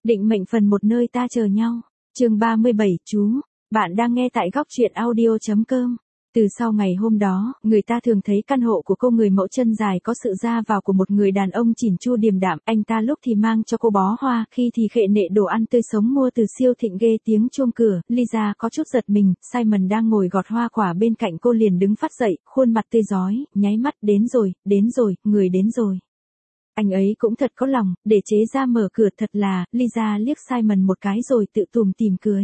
Định mệnh phần một nơi ta chờ nhau. Chương 37 chú. Bạn đang nghe tại góc truyện audio.com. Từ sau ngày hôm đó, người ta thường thấy căn hộ của cô người mẫu chân dài có sự ra vào của một người đàn ông chỉn chu điềm đạm. Anh ta lúc thì mang cho cô bó hoa, khi thì khệ nệ đồ ăn tươi sống mua từ siêu thịnh ghê tiếng chuông cửa. Lisa có chút giật mình, Simon đang ngồi gọt hoa quả bên cạnh cô liền đứng phát dậy, khuôn mặt tươi rói, nháy mắt đến rồi, người đến rồi. Anh ấy cũng thật có lòng, để chế ra mở cửa thật là, Lisa liếc Simon một cái rồi tự tủm tỉm cười.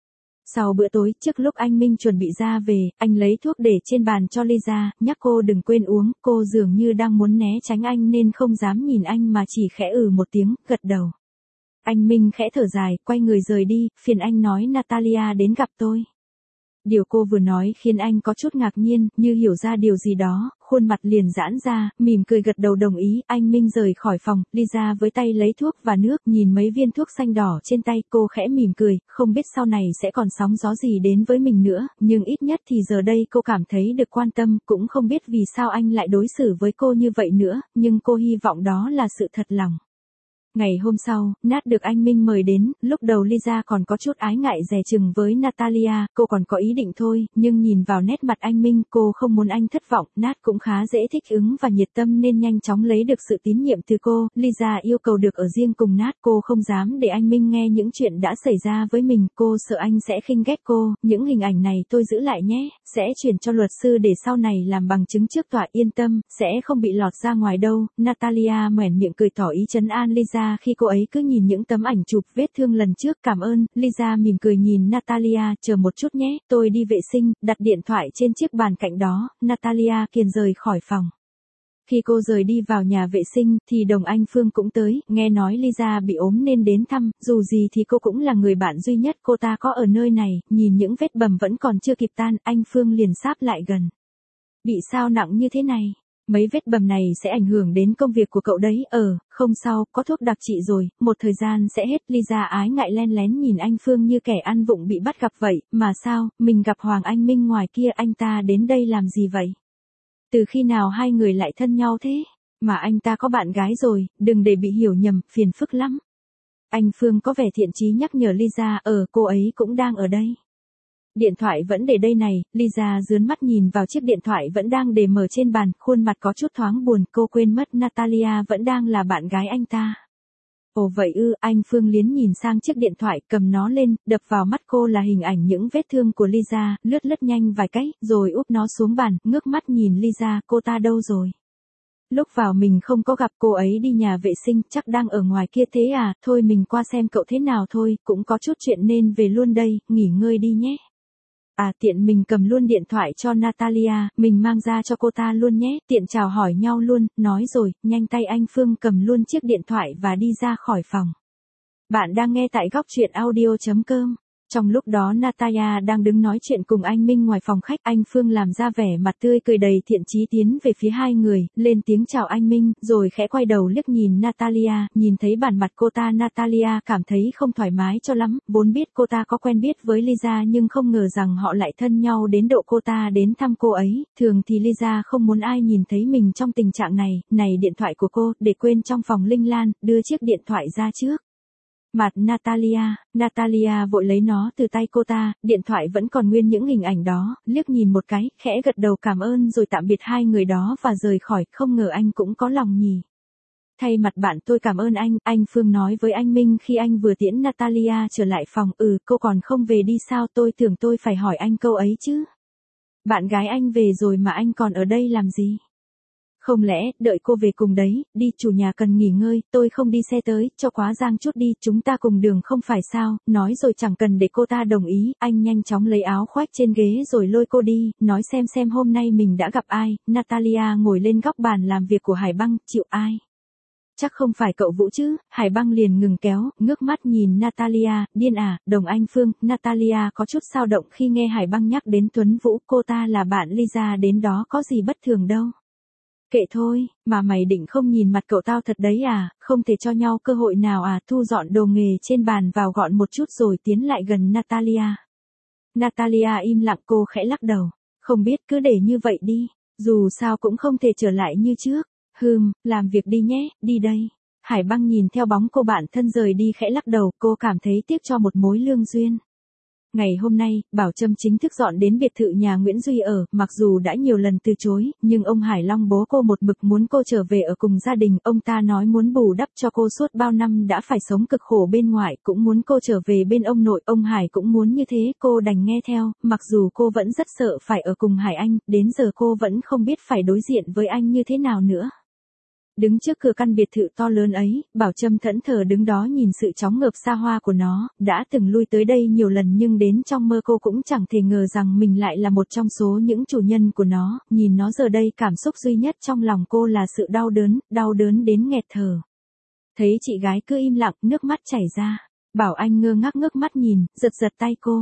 Sau bữa tối, trước lúc anh Minh chuẩn bị ra về, anh lấy thuốc để trên bàn cho Lisa, nhắc cô đừng quên uống, cô dường như đang muốn né tránh anh nên không dám nhìn anh mà chỉ khẽ một tiếng, gật đầu. Anh Minh khẽ thở dài, quay người rời đi, phiền anh nói Natalia đến gặp tôi. Điều cô vừa nói khiến anh có chút ngạc nhiên, như hiểu ra điều gì đó, khuôn mặt liền giãn ra, mỉm cười gật đầu đồng ý. Anh Minh rời khỏi phòng, Lisa với tay lấy thuốc và nước, nhìn mấy viên thuốc xanh đỏ trên tay, cô khẽ mỉm cười, không biết sau này sẽ còn sóng gió gì đến với mình nữa, nhưng ít nhất thì giờ đây cô cảm thấy được quan tâm, cũng không biết vì sao anh lại đối xử với cô như vậy nữa, nhưng cô hy vọng đó là sự thật lòng. Ngày hôm sau, Nat được anh Minh mời đến, lúc đầu Lisa còn có chút ái ngại dè chừng với Natalia, cô còn có ý định thôi, nhưng nhìn vào nét mặt anh Minh, cô không muốn anh thất vọng. Nat cũng khá dễ thích ứng và nhiệt tâm nên nhanh chóng lấy được sự tín nhiệm từ cô. Lisa yêu cầu được ở riêng cùng Nat, cô không dám để anh Minh nghe những chuyện đã xảy ra với mình, cô sợ anh sẽ khinh ghét cô. Những hình ảnh này tôi giữ lại nhé, sẽ chuyển cho luật sư để sau này làm bằng chứng trước tòa, yên tâm, sẽ không bị lọt ra ngoài đâu. Natalia nhoẻn miệng cười tỏ ý trấn an Lisa khi cô ấy cứ nhìn những tấm ảnh chụp vết thương lần trước. Cảm ơn. Lisa mỉm cười nhìn Natalia, chờ một chút nhé, tôi đi vệ sinh, đặt điện thoại trên chiếc bàn cạnh đó. Natalia kiềm rời khỏi phòng. Khi cô rời đi vào nhà vệ sinh, thì Đồng Anh Phương cũng tới, nghe nói Lisa bị ốm nên đến thăm, dù gì thì cô cũng là người bạn duy nhất cô ta có ở nơi này, nhìn những vết bầm vẫn còn chưa kịp tan, anh Phương liền sáp lại gần. Bị sao nặng như thế này? Mấy vết bầm này sẽ ảnh hưởng đến công việc của cậu đấy. Không sao, có thuốc đặc trị rồi, một thời gian sẽ hết. Lisa ái ngại len lén nhìn anh Phương như kẻ ăn vụng bị bắt gặp vậy, mà sao, mình gặp Hoàng Anh Minh ngoài kia, anh ta đến đây làm gì vậy? Từ khi nào hai người lại thân nhau thế? Mà anh ta có bạn gái rồi, đừng để bị hiểu nhầm, phiền phức lắm. Anh Phương có vẻ thiện chí nhắc nhở Lisa, cô ấy cũng đang ở đây. Điện thoại vẫn để đây này. Lisa dướn mắt nhìn vào chiếc điện thoại vẫn đang để mở trên bàn, khuôn mặt có chút thoáng buồn, cô quên mất Natalia vẫn đang là bạn gái anh ta. Ồ vậy ư, anh Phương liến nhìn sang chiếc điện thoại, cầm nó lên, đập vào mắt cô là hình ảnh những vết thương của Lisa, lướt nhanh vài cái, rồi úp nó xuống bàn, ngước mắt nhìn Lisa, cô ta đâu rồi? Lúc vào mình không có gặp, cô ấy đi nhà vệ sinh, chắc đang ở ngoài kia thế à, thôi mình qua xem cậu thế nào thôi, cũng có chút chuyện nên về luôn đây, nghỉ ngơi đi nhé. Tiện mình cầm luôn điện thoại cho Natalia, mình mang ra cho cô ta luôn nhé, tiện chào hỏi nhau luôn, nói rồi, nhanh tay anh Phương cầm luôn chiếc điện thoại và đi ra khỏi phòng. Bạn đang nghe tại góc truyện audio.com. Trong lúc đó Natalia đang đứng nói chuyện cùng anh Minh ngoài phòng khách, anh Phương làm ra vẻ mặt tươi cười đầy thiện chí tiến về phía hai người, lên tiếng chào anh Minh, rồi khẽ quay đầu liếc nhìn Natalia, nhìn thấy bản mặt cô ta Natalia cảm thấy không thoải mái cho lắm, vốn biết cô ta có quen biết với Lisa nhưng không ngờ rằng họ lại thân nhau đến độ cô ta đến thăm cô ấy, thường thì Lisa không muốn ai nhìn thấy mình trong tình trạng này, điện thoại của cô, để quên trong phòng Linh Lan, đưa chiếc điện thoại ra trước mặt Natalia vội lấy nó từ tay cô ta, điện thoại vẫn còn nguyên những hình ảnh đó, liếc nhìn một cái, khẽ gật đầu cảm ơn rồi tạm biệt hai người đó và rời khỏi, không ngờ anh cũng có lòng nhỉ. Thay mặt bạn tôi cảm ơn anh Phương nói với anh Minh khi anh vừa tiễn Natalia trở lại phòng, cô còn không về đi sao, tôi tưởng tôi phải hỏi anh câu ấy chứ. Bạn gái anh về rồi mà anh còn ở đây làm gì? Không lẽ, đợi cô về cùng đấy, đi, chủ nhà cần nghỉ ngơi, tôi không đi xe tới, cho quá giang chút đi, chúng ta cùng đường không phải sao, nói rồi chẳng cần để cô ta đồng ý, anh nhanh chóng lấy áo khoác trên ghế rồi lôi cô đi, nói xem hôm nay mình đã gặp ai. Natalia ngồi lên góc bàn làm việc của Hải Băng, chịu ai? Chắc không phải cậu Vũ chứ? Hải Băng liền ngừng kéo, ngước mắt nhìn Natalia, điên à, Đồng Anh Phương. Natalia có chút dao động khi nghe Hải Băng nhắc đến Tuấn Vũ, cô ta là bạn Lisa đến đó có gì bất thường đâu. Kệ thôi, mà mày định không nhìn mặt cậu tao thật đấy à, không thể cho nhau cơ hội nào à, thu dọn đồ nghề trên bàn vào gọn một chút rồi tiến lại gần Natalia. Natalia im lặng, cô khẽ lắc đầu, không biết cứ để như vậy đi, dù sao cũng không thể trở lại như trước. Làm việc đi nhé, đi đây. Hải Băng nhìn theo bóng cô bạn thân rời đi khẽ lắc đầu, cô cảm thấy tiếc cho một mối lương duyên. Ngày hôm nay, Bảo Trâm chính thức dọn đến biệt thự nhà Nguyễn Duy ở, mặc dù đã nhiều lần từ chối, nhưng ông Hải Long bố cô một mực muốn cô trở về ở cùng gia đình, ông ta nói muốn bù đắp cho cô suốt bao năm đã phải sống cực khổ bên ngoài, cũng muốn cô trở về bên ông nội, ông Hải cũng muốn như thế, cô đành nghe theo, mặc dù cô vẫn rất sợ phải ở cùng Hải Anh, đến giờ cô vẫn không biết phải đối diện với anh như thế nào nữa. Đứng trước cửa căn biệt thự to lớn ấy, Bảo Trâm thẫn thờ đứng đó nhìn sự chóng ngợp xa hoa của nó, đã từng lui tới đây nhiều lần nhưng đến trong mơ cô cũng chẳng thể ngờ rằng mình lại là một trong số những chủ nhân của nó, nhìn nó giờ đây cảm xúc duy nhất trong lòng cô là sự đau đớn đến nghẹt thở. Thấy chị gái cứ im lặng, nước mắt chảy ra, Bảo Anh ngơ ngác ngước mắt nhìn, giật tay cô.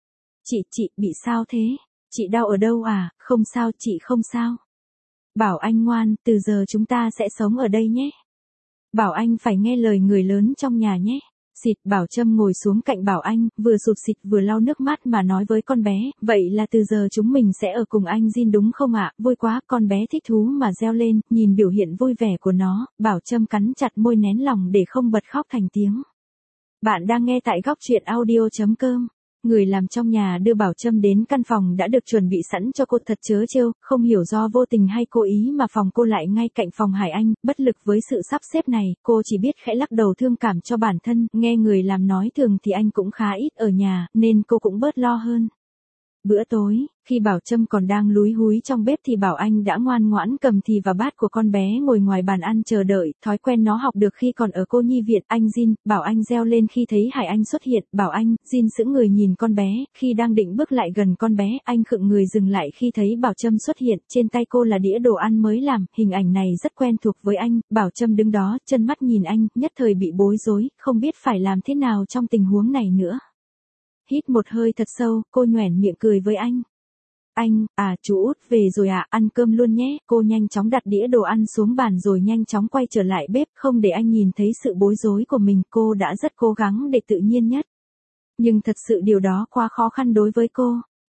Chị bị sao thế? Chị đau ở đâu à? Không sao, chị không sao. Bảo Anh ngoan, từ giờ chúng ta sẽ sống ở đây nhé. Bảo Anh phải nghe lời người lớn trong nhà nhé. Xịt, Bảo Trâm ngồi xuống cạnh Bảo Anh, vừa sụt sịt vừa lau nước mắt mà nói với con bé, vậy là từ giờ chúng mình sẽ ở cùng anh Jin đúng không ạ? Vui quá, con bé thích thú mà reo lên, nhìn biểu hiện vui vẻ của nó, Bảo Trâm cắn chặt môi nén lòng để không bật khóc thành tiếng. Bạn đang nghe tại góc truyện audio.com. Người làm trong nhà đưa Bảo Trâm đến căn phòng đã được chuẩn bị sẵn cho cô thật trớ trêu, không hiểu do vô tình hay cố ý mà phòng cô lại ngay cạnh phòng Hải Anh, bất lực với sự sắp xếp này, cô chỉ biết khẽ lắc đầu thương cảm cho bản thân, nghe người làm nói thường thì anh cũng khá ít ở nhà, nên cô cũng bớt lo hơn. Bữa tối, khi Bảo Trâm còn đang lúi húi trong bếp thì Bảo Anh đã ngoan ngoãn cầm thìa và bát của con bé ngồi ngoài bàn ăn chờ đợi, thói quen nó học được khi còn ở cô nhi viện. Anh Jin, Bảo Anh reo lên khi thấy Hải Anh xuất hiện, Bảo Anh, Jin sững người nhìn con bé, khi đang định bước lại gần con bé, anh khựng người dừng lại khi thấy Bảo Trâm xuất hiện, trên tay cô là đĩa đồ ăn mới làm, hình ảnh này rất quen thuộc với anh, Bảo Trâm đứng đó, chân mắt nhìn anh, nhất thời bị bối rối, không biết phải làm thế nào trong tình huống này nữa. Hít một hơi thật sâu, cô nhoẻn miệng cười với anh. Anh, chú út về rồi ạ, ăn cơm luôn nhé. Cô nhanh chóng đặt đĩa đồ ăn xuống bàn rồi nhanh chóng quay trở lại bếp, không để anh nhìn thấy sự bối rối của mình, cô đã rất cố gắng để tự nhiên nhất. Nhưng thật sự điều đó quá khó khăn đối với cô.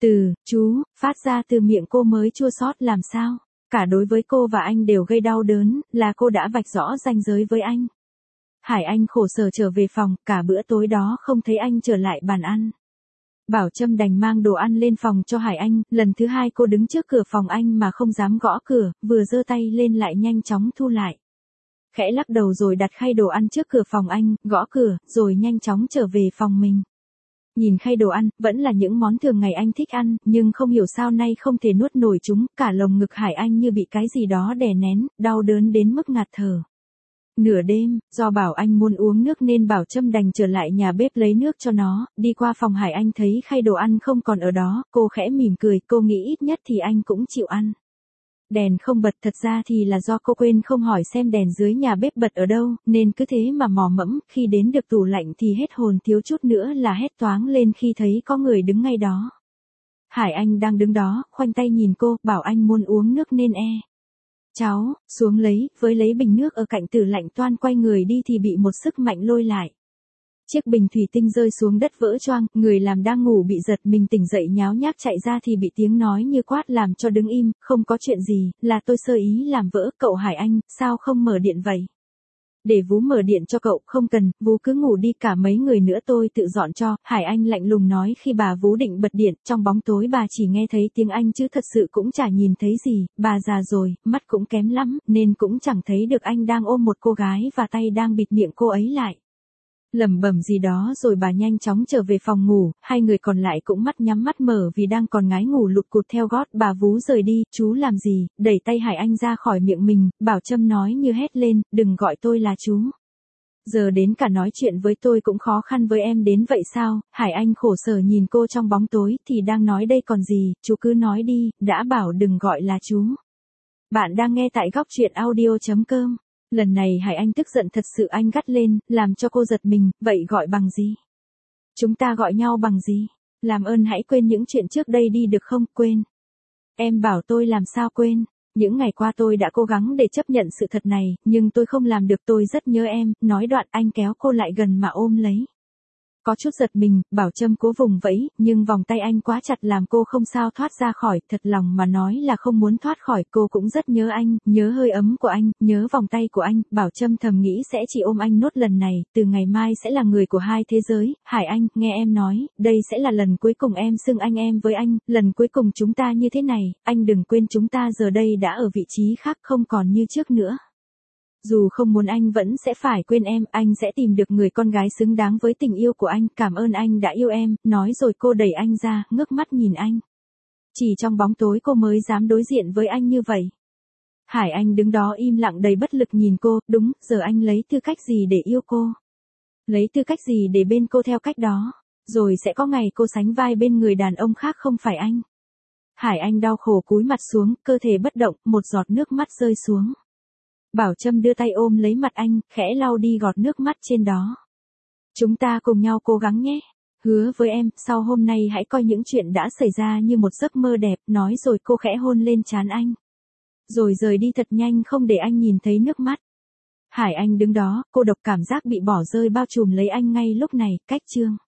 Chú, phát ra từ miệng cô mới chua xót làm sao. Cả đối với cô và anh đều gây đau đớn, là cô đã vạch rõ ranh giới với anh. Hải Anh khổ sở trở về phòng, cả bữa tối đó không thấy anh trở lại bàn ăn. Bảo Trâm đành mang đồ ăn lên phòng cho Hải Anh, lần thứ hai cô đứng trước cửa phòng anh mà không dám gõ cửa, vừa giơ tay lên lại nhanh chóng thu lại. Khẽ lắc đầu rồi đặt khay đồ ăn trước cửa phòng anh, gõ cửa, rồi nhanh chóng trở về phòng mình. Nhìn khay đồ ăn, vẫn là những món thường ngày anh thích ăn, nhưng không hiểu sao nay không thể nuốt nổi chúng, cả lồng ngực Hải Anh như bị cái gì đó đè nén, đau đớn đến mức ngạt thở. Nửa đêm, do Bảo Anh muốn uống nước nên Bảo Trâm đành trở lại nhà bếp lấy nước cho nó, đi qua phòng Hải Anh thấy khay đồ ăn không còn ở đó, cô khẽ mỉm cười, cô nghĩ ít nhất thì anh cũng chịu ăn. Đèn không bật, thật ra thì là do cô quên không hỏi xem đèn dưới nhà bếp bật ở đâu, nên cứ thế mà mò mẫm, khi đến được tủ lạnh thì hết hồn, thiếu chút nữa là hét toáng lên khi thấy có người đứng ngay đó. Hải Anh đang đứng đó, khoanh tay nhìn cô, bảo anh muốn uống nước nên Cháu, xuống lấy bình nước ở cạnh tủ lạnh, toan quay người đi thì bị một sức mạnh lôi lại. Chiếc bình thủy tinh rơi xuống đất vỡ choang, người làm đang ngủ bị giật mình tỉnh dậy nháo nhác chạy ra thì bị tiếng nói như quát làm cho đứng im, không có chuyện gì, là tôi sơ ý làm vỡ. Cậu Hải Anh, sao không mở điện vậy? Để Vú mở điện cho cậu, không cần, Vú cứ ngủ đi, cả mấy người nữa tôi tự dọn cho. Hải Anh lạnh lùng nói khi bà Vú định bật điện, trong bóng tối bà chỉ nghe thấy tiếng Anh chứ thật sự cũng chả nhìn thấy gì, bà già rồi, mắt cũng kém lắm, nên cũng chẳng thấy được anh đang ôm một cô gái và tay đang bịt miệng cô ấy lại. Lẩm bẩm gì đó rồi bà nhanh chóng trở về phòng ngủ, hai người còn lại cũng mắt nhắm mắt mở vì đang còn ngái ngủ lụt cụt theo gót. Bà Vú rời đi, chú làm gì, đẩy tay Hải Anh ra khỏi miệng mình, Bảo Trâm nói như hét lên, đừng gọi tôi là chú. Giờ đến cả nói chuyện với tôi cũng khó khăn với em đến vậy sao? Hải Anh khổ sở nhìn cô trong bóng tối, thì đang nói đây còn gì, chú cứ nói đi, đã bảo đừng gọi là chú. Bạn đang nghe tại góc truyện audio.com. Lần này Hải Anh tức giận thật sự, anh gắt lên, làm cho cô giật mình, vậy gọi bằng gì? Chúng ta gọi nhau bằng gì? Làm ơn hãy quên những chuyện trước đây đi được không? Quên. Em bảo tôi làm sao quên? Những ngày qua tôi đã cố gắng để chấp nhận sự thật này, nhưng tôi không làm được, tôi rất nhớ em. Nói đoạn anh kéo cô lại gần mà ôm lấy. Có chút giật mình, Bảo Trâm cố vùng vẫy, nhưng vòng tay anh quá chặt làm cô không sao thoát ra khỏi, thật lòng mà nói là không muốn thoát khỏi, cô cũng rất nhớ anh, nhớ hơi ấm của anh, nhớ vòng tay của anh, Bảo Trâm thầm nghĩ sẽ chỉ ôm anh nốt lần này, từ ngày mai sẽ là người của hai thế giới, Hải Anh, nghe em nói, đây sẽ là lần cuối cùng em xưng anh em với anh, lần cuối cùng chúng ta như thế này, anh đừng quên chúng ta giờ đây đã ở vị trí khác không còn như trước nữa. Dù không muốn anh vẫn sẽ phải quên em, anh sẽ tìm được người con gái xứng đáng với tình yêu của anh, cảm ơn anh đã yêu em, nói rồi cô đẩy anh ra, ngước mắt nhìn anh. Chỉ trong bóng tối cô mới dám đối diện với anh như vậy. Hải Anh đứng đó im lặng đầy bất lực nhìn cô, đúng, giờ anh lấy tư cách gì để yêu cô? Lấy tư cách gì để bên cô theo cách đó? Rồi sẽ có ngày cô sánh vai bên người đàn ông khác không phải anh. Hải Anh đau khổ cúi mặt xuống, cơ thể bất động, một giọt nước mắt rơi xuống. Bảo Trâm đưa tay ôm lấy mặt anh, khẽ lau đi giọt nước mắt trên đó. Chúng ta cùng nhau cố gắng nhé. Hứa với em, sau hôm nay hãy coi những chuyện đã xảy ra như một giấc mơ đẹp, nói rồi cô khẽ hôn lên trán anh. Rồi rời đi thật nhanh không để anh nhìn thấy nước mắt. Hải Anh đứng đó, cô độc cảm giác bị bỏ rơi bao trùm lấy anh ngay lúc này, cách chương.